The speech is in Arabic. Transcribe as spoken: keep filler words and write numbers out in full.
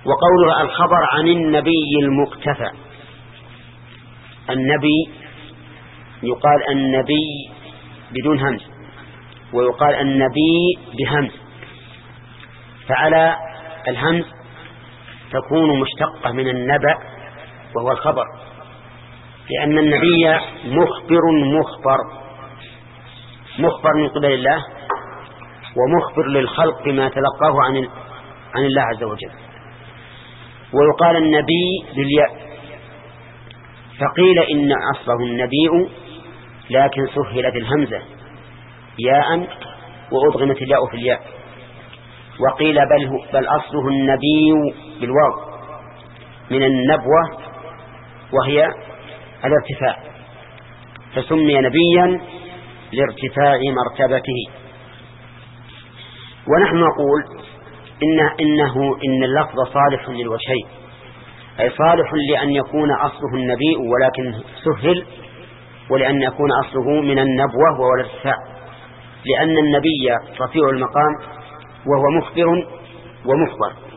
وقوله الخبر عن النبي المقتفى، النبي يقال النبي بدون همز، ويقال النبي بهمز، فعلى الهمز تكون مشتقة من النبأ وهو الخبر، لأن النبي مخبر مخبر مخبر من قبل الله، ومخبر للخلق بما تلقاه عن عن الله عز وجل. ويقال النبي بالياء، فقيل إن أصله النبي لكن سهلت الهمزة ياء وأضغمت الياء في الياء، وقيل بل, بل أصله النبي بالواو من النبوة وهي الارتفاع، فسمي نبيا لارتفاع مرتبته. ونحن نقول إنه, إنه إن اللفظ صالح للوجهين، أي صالح لأن يكون أصله النبي ولكن سهل، ولأن يكون أصله من النبوة وهو الارتفاع، لأن النبي رفيع المقام وهو مخبر ومخبر.